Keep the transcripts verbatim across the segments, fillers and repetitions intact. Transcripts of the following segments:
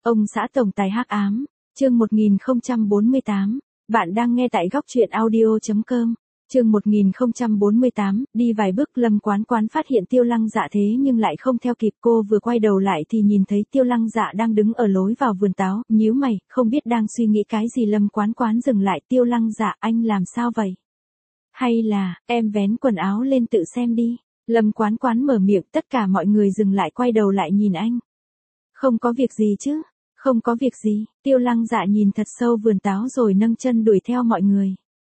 Ông xã tổng tài hắc ám, chương một nghìn không trăm bốn mươi tám, bạn đang nghe tại góc truyện audio chấm com. Chương một nghìn không trăm bốn mươi tám, đi vài bước Lâm Quán Quán phát hiện Tiêu Lăng Dạ thế nhưng lại không theo kịp, cô vừa quay đầu lại thì nhìn thấy Tiêu Lăng Dạ đang đứng ở lối vào vườn táo, nhíu mày, không biết đang suy nghĩ cái gì. Lâm Quán Quán dừng lại, Tiêu Lăng Dạ, anh làm sao vậy? Hay là, em vén quần áo lên tự xem đi. Lâm Quán Quán mở miệng, tất cả mọi người dừng lại quay đầu lại nhìn anh. Không có việc gì chứ? Không có việc gì, Tiêu Lăng Dạ nhìn thật sâu vườn táo rồi nâng chân đuổi theo mọi người.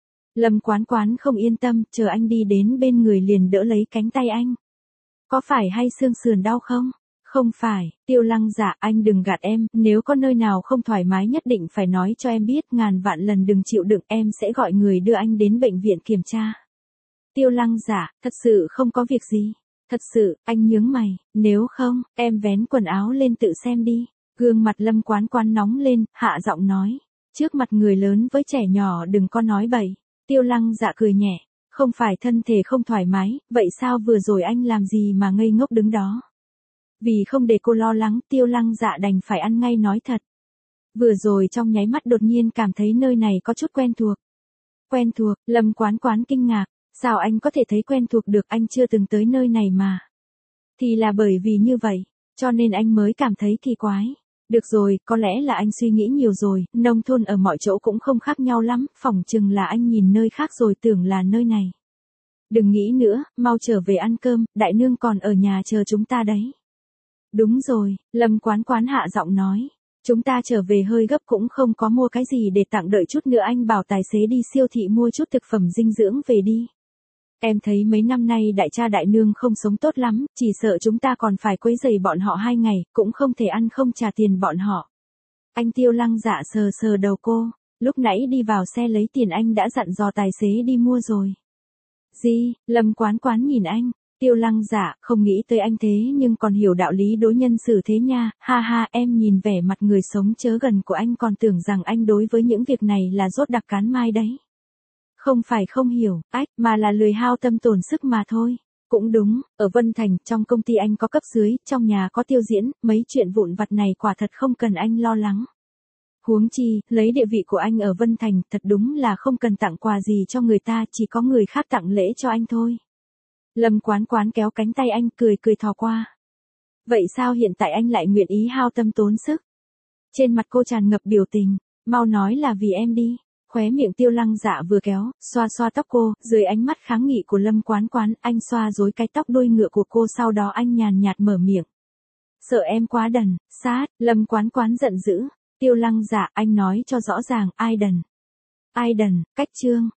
Lâm Quán Quán không yên tâm, chờ anh đi đến bên người liền đỡ lấy cánh tay anh. Có phải hay xương sườn đau không? Không phải, Tiêu Lăng Dạ, anh đừng gạt em, nếu có nơi nào không thoải mái nhất định phải nói cho em biết, ngàn vạn lần đừng chịu đựng, em sẽ gọi người đưa anh đến bệnh viện kiểm tra. Tiêu Lăng Dạ, thật sự không có việc gì. Thật sự, anh nhướng mày, nếu không, em vén quần áo lên tự xem đi. Gương mặt Lâm Quán Quán nóng lên, hạ giọng nói. Trước mặt người lớn với trẻ nhỏ đừng có nói bậy. Tiêu Lăng Dạ cười nhẹ. Không phải thân thể không thoải mái, vậy sao vừa rồi anh làm gì mà ngây ngốc đứng đó? Vì không để cô lo lắng, Tiêu Lăng Dạ đành phải ăn ngay nói thật. Vừa rồi trong nháy mắt đột nhiên cảm thấy nơi này có chút quen thuộc. Quen thuộc, Lâm Quán Quán kinh ngạc. Sao anh có thể thấy quen thuộc được, anh chưa từng tới nơi này mà. Thì là bởi vì như vậy, cho nên anh mới cảm thấy kỳ quái. Được rồi, có lẽ là anh suy nghĩ nhiều rồi, nông thôn ở mọi chỗ cũng không khác nhau lắm, phỏng chừng là anh nhìn nơi khác rồi tưởng là nơi này. Đừng nghĩ nữa, mau trở về ăn cơm, đại nương còn ở nhà chờ chúng ta đấy. Đúng rồi, Lâm Quán Quán hạ giọng nói. Chúng ta trở về hơi gấp cũng không có mua cái gì để tặng, đợi chút nữa anh bảo tài xế đi siêu thị mua chút thực phẩm dinh dưỡng về đi. Em thấy mấy năm nay đại cha đại nương không sống tốt lắm, chỉ sợ chúng ta còn phải quấy rầy bọn họ hai ngày, cũng không thể ăn không trả tiền bọn họ. Anh Tiêu Lăng Dạ sờ sờ đầu cô, lúc nãy đi vào xe lấy tiền anh đã dặn dò tài xế đi mua rồi. Gì? Lâm Quán Quán nhìn anh, Tiêu Lăng Dạ, không nghĩ tới anh thế nhưng còn hiểu đạo lý đối nhân xử thế nha, ha ha, em nhìn vẻ mặt người sống chớ gần của anh còn tưởng rằng anh đối với những việc này là rốt đặc cán mai đấy. Không phải không hiểu, ách, mà là lười hao tâm tổn sức mà thôi. Cũng đúng, ở Vân Thành, trong công ty anh có cấp dưới, trong nhà có Tiêu Diễn, mấy chuyện vụn vặt này quả thật không cần anh lo lắng. Huống chi, lấy địa vị của anh ở Vân Thành, thật đúng là không cần tặng quà gì cho người ta, chỉ có người khác tặng lễ cho anh thôi. Lâm Quán Quán kéo cánh tay anh cười cười thò qua. Vậy sao hiện tại anh lại nguyện ý hao tâm tốn sức? Trên mặt cô tràn ngập biểu tình, mau nói là vì em đi. Khóe miệng Tiêu Lăng Dạ vừa kéo, xoa xoa tóc cô, dưới ánh mắt kháng nghị của Lâm Quán Quán, anh xoa rối cái tóc đuôi ngựa của cô, sau đó anh nhàn nhạt mở miệng. Sợ em quá đần, sát, Lâm Quán Quán giận dữ. Tiêu Lăng Dạ, anh nói cho rõ ràng, ai đần? Ai đần, cách trương,